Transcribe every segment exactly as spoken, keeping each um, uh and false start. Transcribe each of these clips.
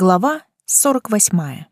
Глава сорок восьмая.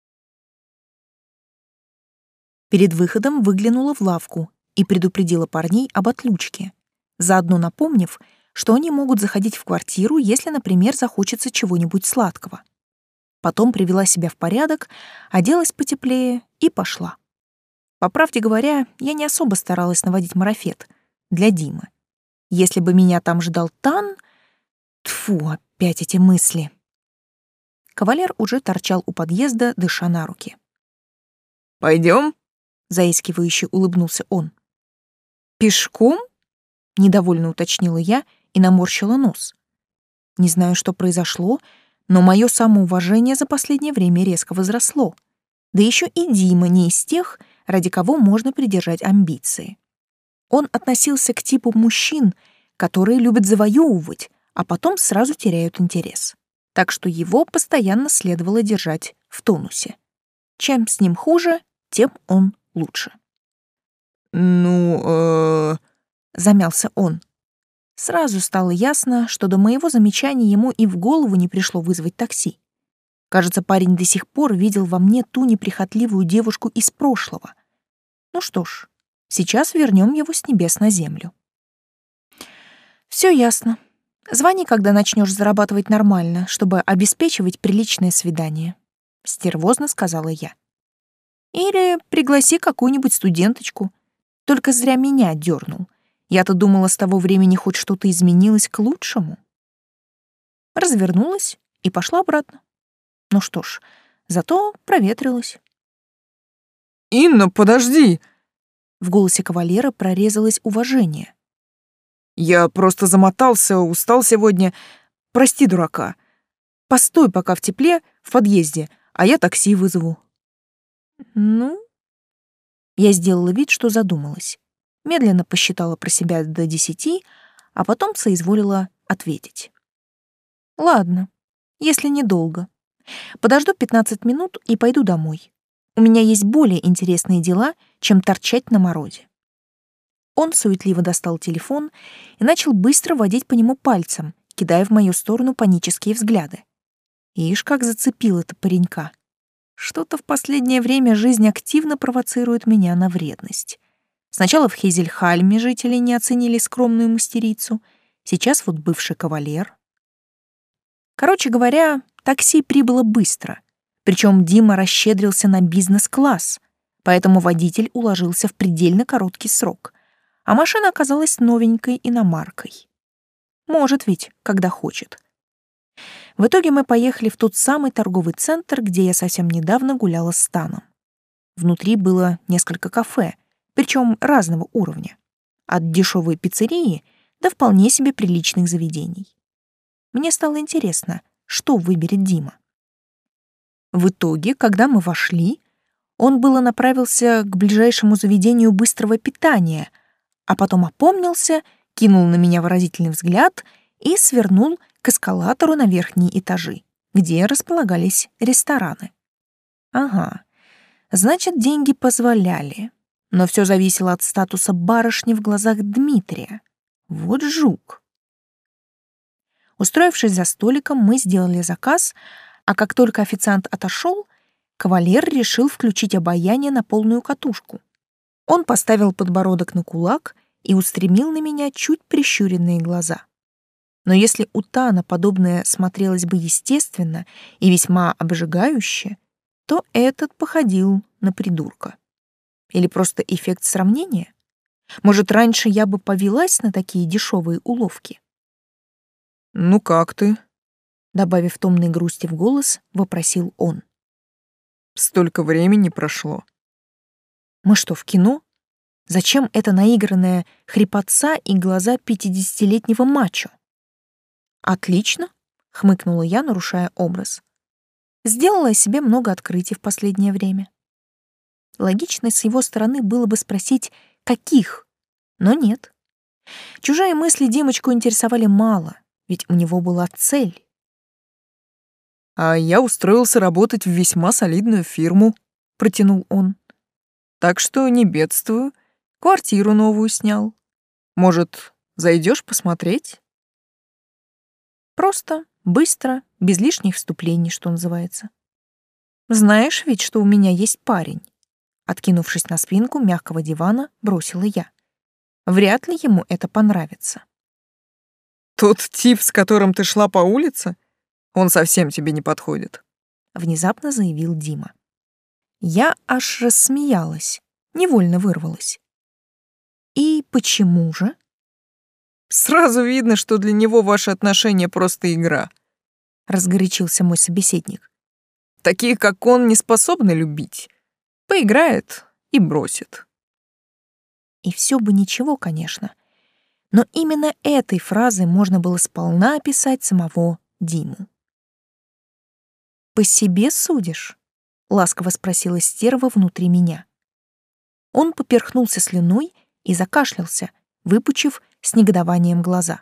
Перед выходом выглянула в лавку и предупредила парней об отлучке, заодно напомнив, что они могут заходить в квартиру, если, например, захочется чего-нибудь сладкого. Потом привела себя в порядок, оделась потеплее и пошла. По правде говоря, я не особо старалась наводить марафет для Димы. Если бы меня там ждал Тан... Тьфу, опять эти мысли. Кавалер уже торчал у подъезда, дыша на руки. «Пойдем?» — заискивающе улыбнулся он. «Пешком?» — недовольно уточнила я и наморщила нос. Не знаю, что произошло, но мое самоуважение за последнее время резко возросло. Да еще и Дима не из тех, ради кого можно придержать амбиции. Он относился к типу мужчин, которые любят завоевывать, а потом сразу теряют интерес. Так что его постоянно следовало держать в тонусе. Чем с ним хуже, тем он лучше. «Ну, э...» — замялся он. Сразу стало ясно, что до моего замечания ему и в голову не пришло вызвать такси. Кажется, парень до сих пор видел во мне ту неприхотливую девушку из прошлого. Ну что ж, сейчас вернем его с небес на землю. Все ясно. Звони, когда начнешь зарабатывать нормально, чтобы обеспечивать приличное свидание, — стервозно сказала я. Или пригласи какую-нибудь студенточку. Только зря меня дернул. Я-то думала, с того времени хоть что-то изменилось к лучшему. Развернулась и пошла обратно. Ну что ж, зато проветрилась. «Инна, подожди!» В голосе кавалера прорезалось уважение. «Я просто замотался, устал сегодня. Прости, дурака. Постой пока в тепле в подъезде, а я такси вызову». «Ну?» Я сделала вид, что задумалась. Медленно посчитала про себя до десяти, а потом соизволила ответить. «Ладно, если недолго. Подожду пятнадцать минут и пойду домой. У меня есть более интересные дела, чем торчать на морозе». Он суетливо достал телефон и начал быстро водить по нему пальцем, кидая в мою сторону панические взгляды. Ишь, как зацепил это паренька. Что-то в последнее время жизнь активно провоцирует меня на вредность. Сначала в Хейзельхальме жители не оценили скромную мастерицу, сейчас вот бывший кавалер. Короче говоря, такси прибыло быстро, причем Дима расщедрился на бизнес-класс, поэтому водитель уложился в предельно короткий срок, а машина оказалась новенькой иномаркой. Может ведь, когда хочет. В итоге мы поехали в тот самый торговый центр, где я совсем недавно гуляла с Таном. Внутри было несколько кафе, причем разного уровня. От дешевой пиццерии до вполне себе приличных заведений. Мне стало интересно, что выберет Дима. В итоге, когда мы вошли, он было направился к ближайшему заведению быстрого питания, а потом опомнился, кинул на меня выразительный взгляд и свернул к эскалатору на верхние этажи, где располагались рестораны. Ага, значит, деньги позволяли, но все зависело от статуса барышни в глазах Дмитрия. Вот жук. Устроившись за столиком, мы сделали заказ, а как только официант отошел, кавалер решил включить обаяние на полную катушку. Он поставил подбородок на кулак и устремил на меня чуть прищуренные глаза. Но если у Тана подобное смотрелось бы естественно и весьма обжигающе, то этот походил на придурка. Или просто эффект сравнения? Может, раньше я бы повелась на такие дешевые уловки? «Ну как ты?» Добавив томной грусти в голос, вопросил он. «Столько времени прошло». Мы что, в кино? Зачем эта наигранная хрипотца и глаза пятидесятилетнего мачо? Отлично, хмыкнула я, нарушая образ. Сделала о себе много открытий в последнее время. Логично с его стороны было бы спросить, каких, но нет. Чужие мысли Димочку интересовали мало, ведь у него была цель. «А я устроился работать в весьма солидную фирму», — протянул он. «Так что не бедствую, квартиру новую снял. Может, зайдешь посмотреть?» Просто, быстро, без лишних вступлений, что называется. Знаешь ведь, что у меня есть парень. Откинувшись на спинку мягкого дивана, бросила я. Вряд ли ему это понравится. Тот тип, с которым ты шла по улице, он совсем тебе не подходит. Внезапно заявил Дима. Я аж рассмеялась, невольно вырвалась. И почему же? Сразу видно, что для него ваши отношения просто игра. Разгорячился мой собеседник. Такие, как он, не способны любить. Поиграет и бросит. И все бы ничего, конечно. Но именно этой фразой можно было сполна описать самого Диму. «По себе судишь?» — ласково спросила стерва внутри меня. Он поперхнулся слюной и закашлялся, выпучив с негодованием глаза.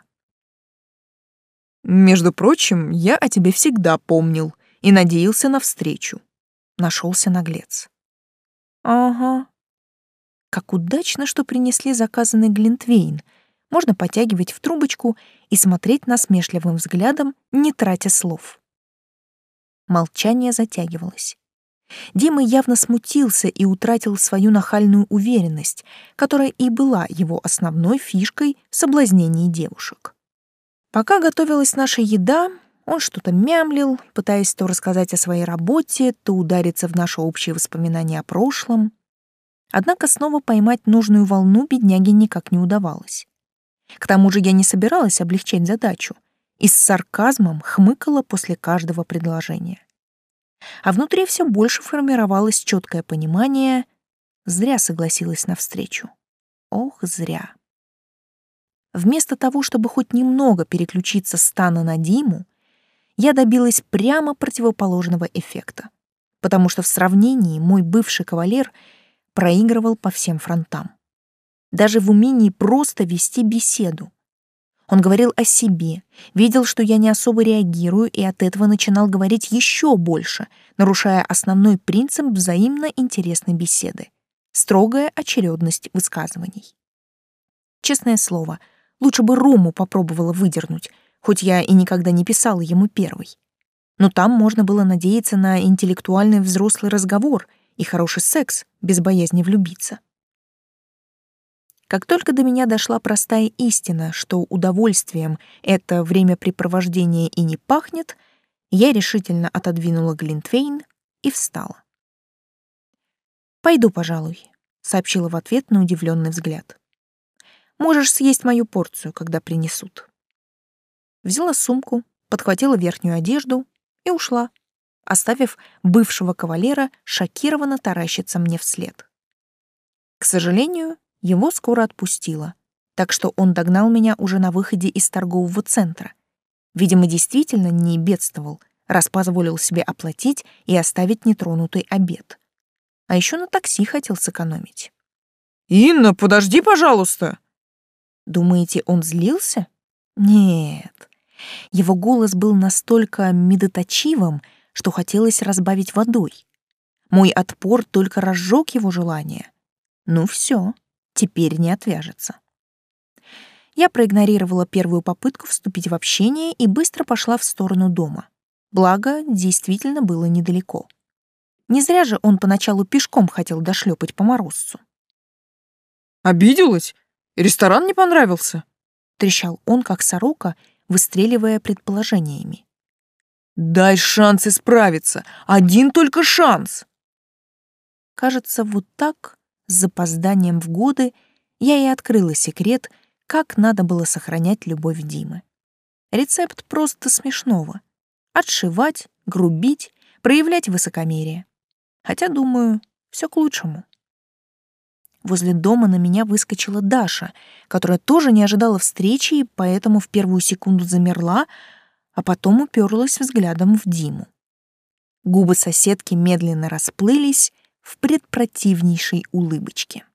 Между прочим, я о тебе всегда помнил и надеялся на встречу. Нашелся наглец. Ага. Как удачно, что принесли заказанный глинтвейн. Можно потягивать в трубочку и смотреть насмешливым взглядом, не тратя слов. Молчание затягивалось. Дима явно смутился и утратил свою нахальную уверенность, которая и была его основной фишкой в соблазнении девушек. Пока готовилась наша еда, он что-то мямлил, пытаясь то рассказать о своей работе, то удариться в наши общие воспоминания о прошлом. Однако снова поймать нужную волну бедняге никак не удавалось. К тому же я не собиралась облегчать задачу и с сарказмом хмыкала после каждого предложения. А внутри все больше формировалось четкое понимание: зря согласилась на встречу. Ох, зря. Вместо того, чтобы хоть немного переключиться с Тана на Диму, я добилась прямо противоположного эффекта, потому что в сравнении мой бывший кавалер проигрывал по всем фронтам. Даже в умении просто вести беседу. Он говорил о себе, видел, что я не особо реагирую, и от этого начинал говорить еще больше, нарушая основной принцип взаимно интересной беседы — строгая очередность высказываний. Честное слово, лучше бы Рому попробовала выдернуть, хоть я и никогда не писала ему первой. Но там можно было надеяться на интеллектуальный взрослый разговор и хороший секс без боязни влюбиться. Как только до меня дошла простая истина, что удовольствием это времяпрепровождение и не пахнет, я решительно отодвинула глинтвейн и встала. «Пойду, пожалуй», — сообщила в ответ на удивленный взгляд. «Можешь съесть мою порцию, когда принесут». Взяла сумку, подхватила верхнюю одежду и ушла, оставив бывшего кавалера шокированно таращиться мне вслед. К сожалению, его скоро отпустило, так что он догнал меня уже на выходе из торгового центра. Видимо, действительно не бедствовал, раз позволил себе оплатить и оставить нетронутый обед. А еще на такси хотел сэкономить. «Инна, подожди, пожалуйста!» Думаете, он злился? Нет. Его голос был настолько медоточивым, что хотелось разбавить водой. Мой отпор только разжег его желание. Ну все. Теперь не отвяжется. Я проигнорировала первую попытку вступить в общение и быстро пошла в сторону дома. Благо, действительно было недалеко. Не зря же он поначалу пешком хотел дошлепать по морозцу. «Обиделась? Ресторан не понравился?» — трещал он, как сорока, выстреливая предположениями. «Дай шанс исправиться! Один только шанс!» Кажется, вот так, с запозданием в годы, я и открыла секрет, как надо было сохранять любовь Димы. Рецепт просто смешного. Отшивать, грубить, проявлять высокомерие. Хотя, думаю, все к лучшему. Возле дома на меня выскочила Даша, которая тоже не ожидала встречи и поэтому в первую секунду замерла, а потом уперлась взглядом в Диму. Губы соседки медленно расплылись в предпротивнейшей улыбочке.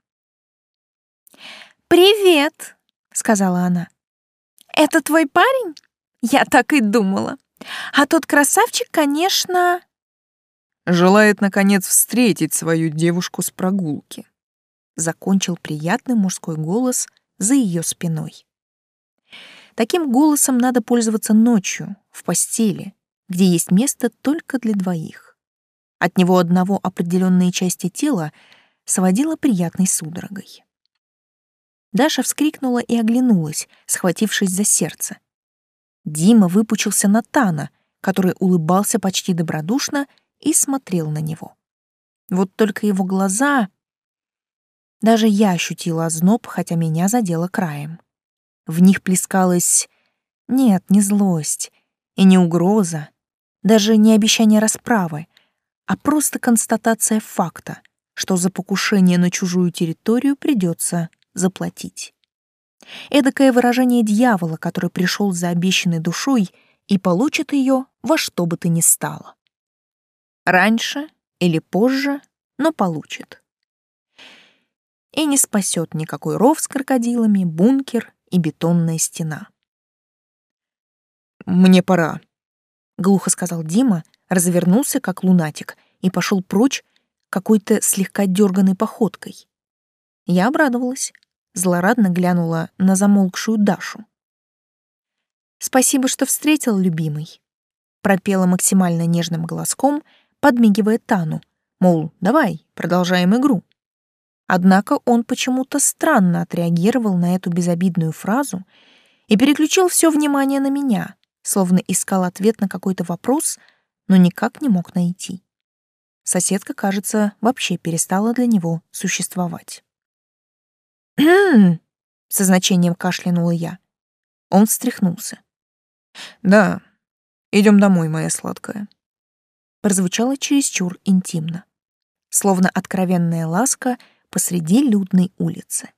«Привет!» — сказала она. «Это твой парень? Я так и думала. А тот красавчик, конечно...» «Желает, наконец, встретить свою девушку с прогулки», — закончил приятный мужской голос за ее спиной. Таким голосом надо пользоваться ночью, в постели, где есть место только для двоих. От него одного определенные части тела сводило приятной судорогой. Даша вскрикнула и оглянулась, схватившись за сердце. Дима выпучился на Тана, который улыбался почти добродушно и смотрел на него. Вот только его глаза... Даже я ощутила озноб, хотя меня задело краем. В них плескалась... Нет, не злость и не угроза, даже не обещание расправы, а просто констатация факта, что за покушение на чужую территорию придется заплатить. Эдакое выражение дьявола, который пришел за обещанной душой и получит ее во что бы то ни стало. Раньше или позже, но получит. И не спасет никакой ров с крокодилами, бункер и бетонная стена. «Мне пора», — глухо сказал Дима, развернулся как лунатик и пошел прочь какой-то слегка дерганой походкой. Я обрадовалась, злорадно глянула на замолкшую Дашу. «Спасибо, что встретил, любимый», — пропела максимально нежным голоском, подмигивая Тану, мол, давай, продолжаем игру. Однако он почему-то странно отреагировал на эту безобидную фразу и переключил все внимание на меня, словно искал ответ на какой-то вопрос, но никак не мог найти. Соседка, кажется, вообще перестала для него существовать. «Кхм!» — со значением кашлянула я. Он встряхнулся. «Да, идем домой, моя сладкая». Прозвучало чересчур интимно, словно откровенная ласка посреди людной улицы.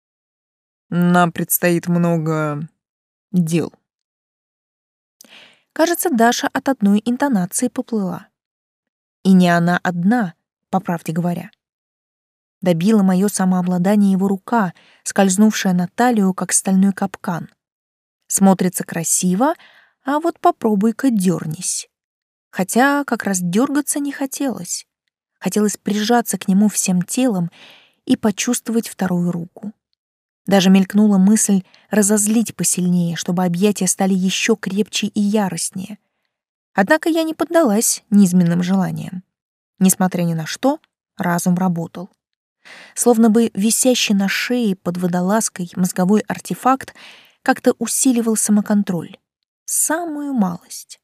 «Нам предстоит много дел». Кажется, Даша от одной интонации поплыла. И не она одна, по правде говоря. Добила мое самообладание его рука, скользнувшая на талию, как стальной капкан. Смотрится красиво, а вот попробуй-ка дернись. Хотя как раз дергаться не хотелось. Хотелось прижаться к нему всем телом и почувствовать вторую руку. Даже мелькнула мысль разозлить посильнее, чтобы объятия стали еще крепче и яростнее. Однако я не поддалась низменным желаниям. Несмотря ни на что, разум работал. Словно бы висящий на шее под водолазкой мозговой артефакт как-то усиливал самоконтроль. Самую малость.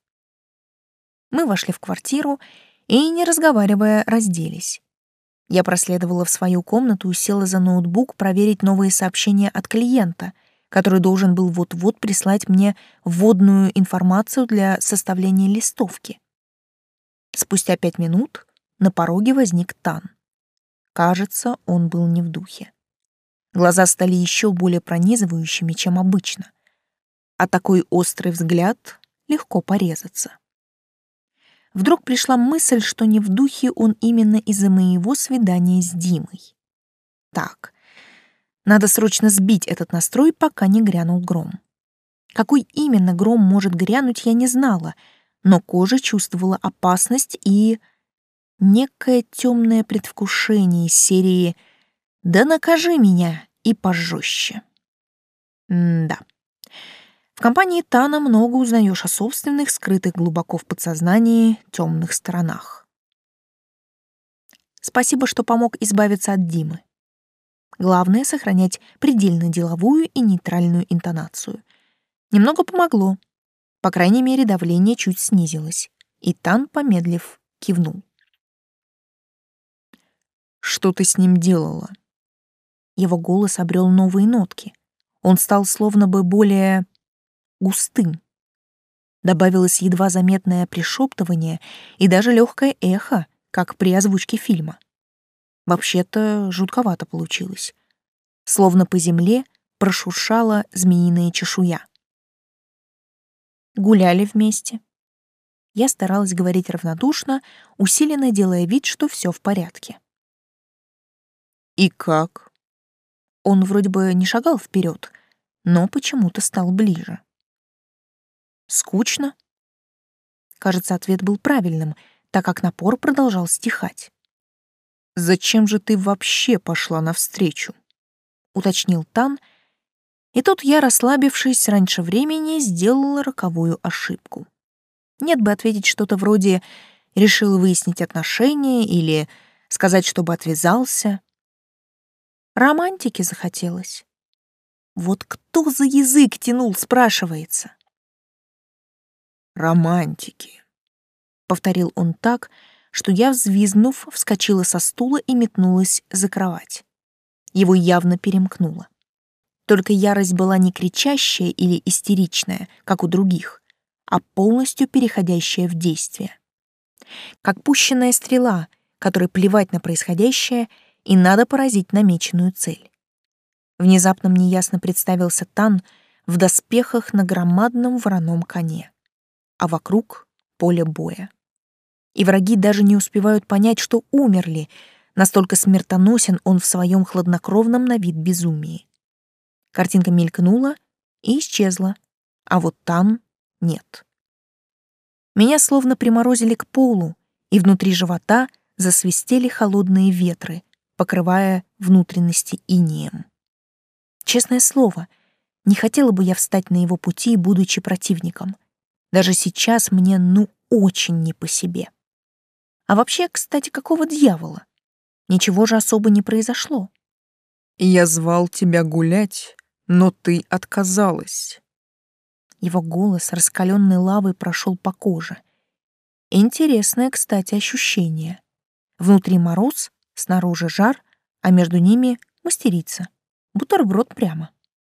Мы вошли в квартиру и, не разговаривая, разделись. Я проследовала в свою комнату и села за ноутбук проверить новые сообщения от клиента, который должен был вот-вот прислать мне вводную информацию для составления листовки. Спустя пять минут на пороге возник Тан. Кажется, он был не в духе. Глаза стали еще более пронизывающими, чем обычно. А такой острый взгляд легко порезаться. Вдруг пришла мысль, что не в духе он именно из-за моего свидания с Димой. Так, надо срочно сбить этот настрой, пока не грянул гром. Какой именно гром может грянуть, я не знала, но кожа чувствовала опасность и некое темное предвкушение из серии «Да накажи меня и пожестче». М-да. В компании Тана много узнаешь о собственных, скрытых глубоко в подсознании, темных сторонах. Спасибо, что помог избавиться от Димы. Главное — сохранять предельно деловую и нейтральную интонацию. Немного помогло. По крайней мере, давление чуть снизилось, и Тан, помедлив, кивнул. «Что ты с ним делала?» Его голос обрел новые нотки. Он стал словно бы более густым. Добавилось едва заметное пришептывание и даже легкое эхо, как при озвучке фильма. Вообще-то жутковато получилось. Словно по земле прошуршала змеиная чешуя. Гуляли вместе. Я старалась говорить равнодушно, усиленно делая вид, что все в порядке. «И как?» Он вроде бы не шагал вперед, но почему-то стал ближе. Скучно? Кажется, ответ был правильным, так как напор продолжал стихать. «Зачем же ты вообще пошла навстречу?» — уточнил Тан, и тут я, расслабившись раньше времени, сделала роковую ошибку. Нет бы ответить что-то вроде «решил выяснить отношения» или сказать, чтобы отвязался. Романтики захотелось. Вот кто за язык тянул, спрашивается. «Романтики», — повторил он так, что я, взвизгнув, вскочила со стула и метнулась за кровать. Его явно перемкнуло. Только ярость была не кричащая или истеричная, как у других, а полностью переходящая в действие. Как пущенная стрела, которой плевать на происходящее и надо поразить намеченную цель. Внезапно мне ясно представился Тан в доспехах на громадном вороном коне, а вокруг — поле боя. И враги даже не успевают понять, что умерли, настолько смертоносен он в своем хладнокровном на вид безумии. Картинка мелькнула и исчезла, а вот там нет. Меня словно приморозили к полу, и внутри живота засвистели холодные ветры, покрывая внутренности инеем. Честное слово, не хотела бы я встать на его пути, будучи противником. Даже сейчас мне ну очень не по себе. А вообще, кстати, какого дьявола? Ничего же особо не произошло. «Я звал тебя гулять, но ты отказалась». Его голос раскаленной лавой прошел по коже. Интересное, кстати, ощущение. Внутри мороз, снаружи жар, а между ними мастерица. Бутерброд прямо.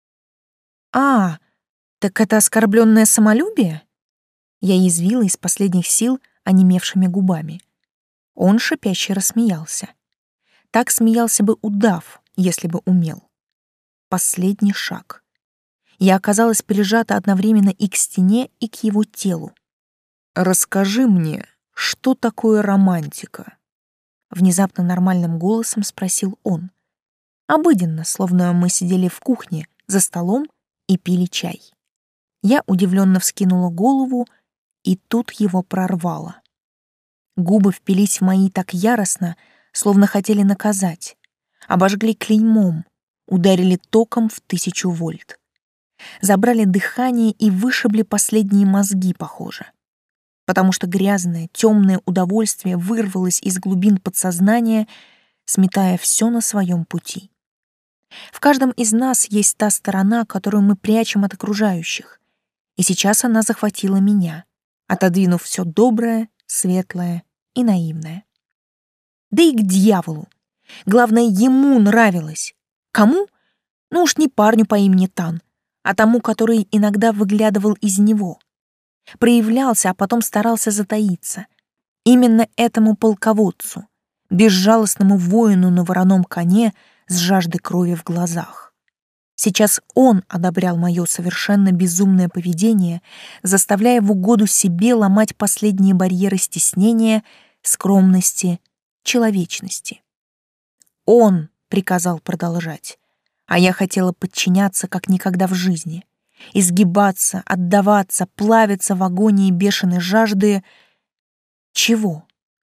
А, так это оскорбленное самолюбие? Я язвила из последних сил онемевшими губами. Он шипяще рассмеялся. Так смеялся бы удав, если бы умел. Последний шаг. Я оказалась прижата одновременно и к стене, и к его телу. «Расскажи мне, что такое романтика?» Внезапно нормальным голосом спросил он. Обыденно, словно мы сидели в кухне, за столом и пили чай. Я удивленно вскинула голову, и тут его прорвало. Губы впились в мои так яростно, словно хотели наказать. Обожгли клеймом, ударили током в тысячу вольт. Забрали дыхание и вышибли последние мозги, похоже. Потому что грязное, темное удовольствие вырвалось из глубин подсознания, сметая все на своем пути. В каждом из нас есть та сторона, которую мы прячем от окружающих. И сейчас она захватила меня, отодвинув все доброе, светлое и наивное. Да и к дьяволу. Главное, ему нравилось. Кому? Ну уж не парню по имени Тан, а тому, который иногда выглядывал из него. Проявлялся, а потом старался затаиться. Именно этому полководцу, безжалостному воину на вороном коне с жаждой крови в глазах. Сейчас он одобрял мое совершенно безумное поведение, заставляя в угоду себе ломать последние барьеры стеснения, скромности, человечности. Он приказал продолжать, а я хотела подчиняться как никогда в жизни, изгибаться, отдаваться, плавиться в агонии бешеной жажды. Чего?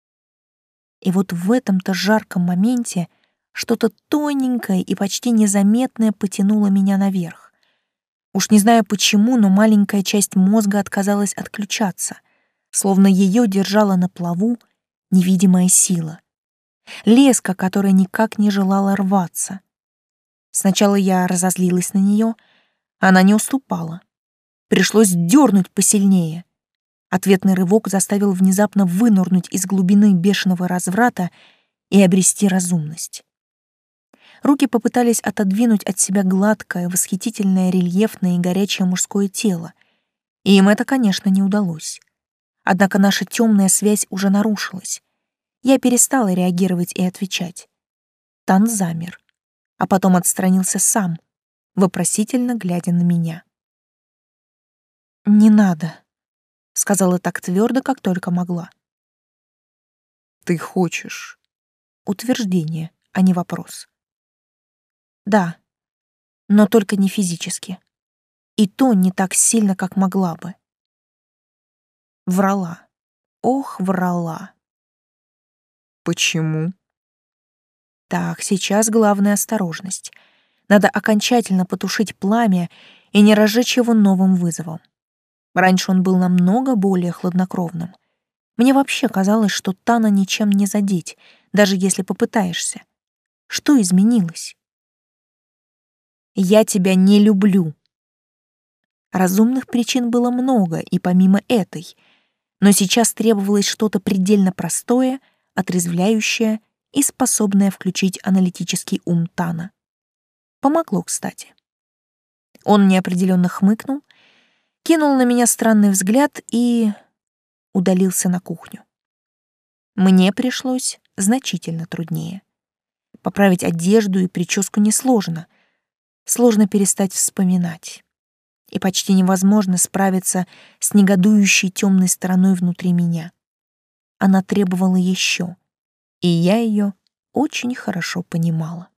И вот в этом-то жарком моменте что-то тоненькое и почти незаметное потянуло меня наверх. Уж не знаю почему, но маленькая часть мозга отказалась отключаться, словно ее держала на плаву невидимая сила. Леска, которая никак не желала рваться. Сначала я разозлилась на нее, она не уступала. Пришлось дернуть посильнее. Ответный рывок заставил внезапно вынырнуть из глубины бешеного разврата и обрести разумность. Руки попытались отодвинуть от себя гладкое, восхитительное, рельефное и горячее мужское тело, и им это, конечно, не удалось. Однако наша темная связь уже нарушилась. Я перестала реагировать и отвечать. Тан замер, а потом отстранился сам, вопросительно глядя на меня. «Не надо», — сказала так твердо, как только могла. «Ты хочешь?» Утверждение, а не вопрос. «Да, но только не физически. И то не так сильно, как могла бы». Врала. Ох, врала. «Почему?» Так, сейчас главная осторожность. Надо окончательно потушить пламя и не разжечь его новым вызовом. Раньше он был намного более хладнокровным. Мне вообще казалось, что Тана ничем не задеть, даже если попытаешься. Что изменилось? «Я тебя не люблю». Разумных причин было много, и помимо этой, но сейчас требовалось что-то предельно простое, отрезвляющее и способное включить аналитический ум Тана. Помогло, кстати. Он неопределенно хмыкнул, кинул на меня странный взгляд и удалился на кухню. Мне пришлось значительно труднее. Поправить одежду и прическу несложно. Сложно перестать вспоминать. И почти невозможно справиться с негодующей темной стороной внутри меня. Она требовала еще, и я ее очень хорошо понимала.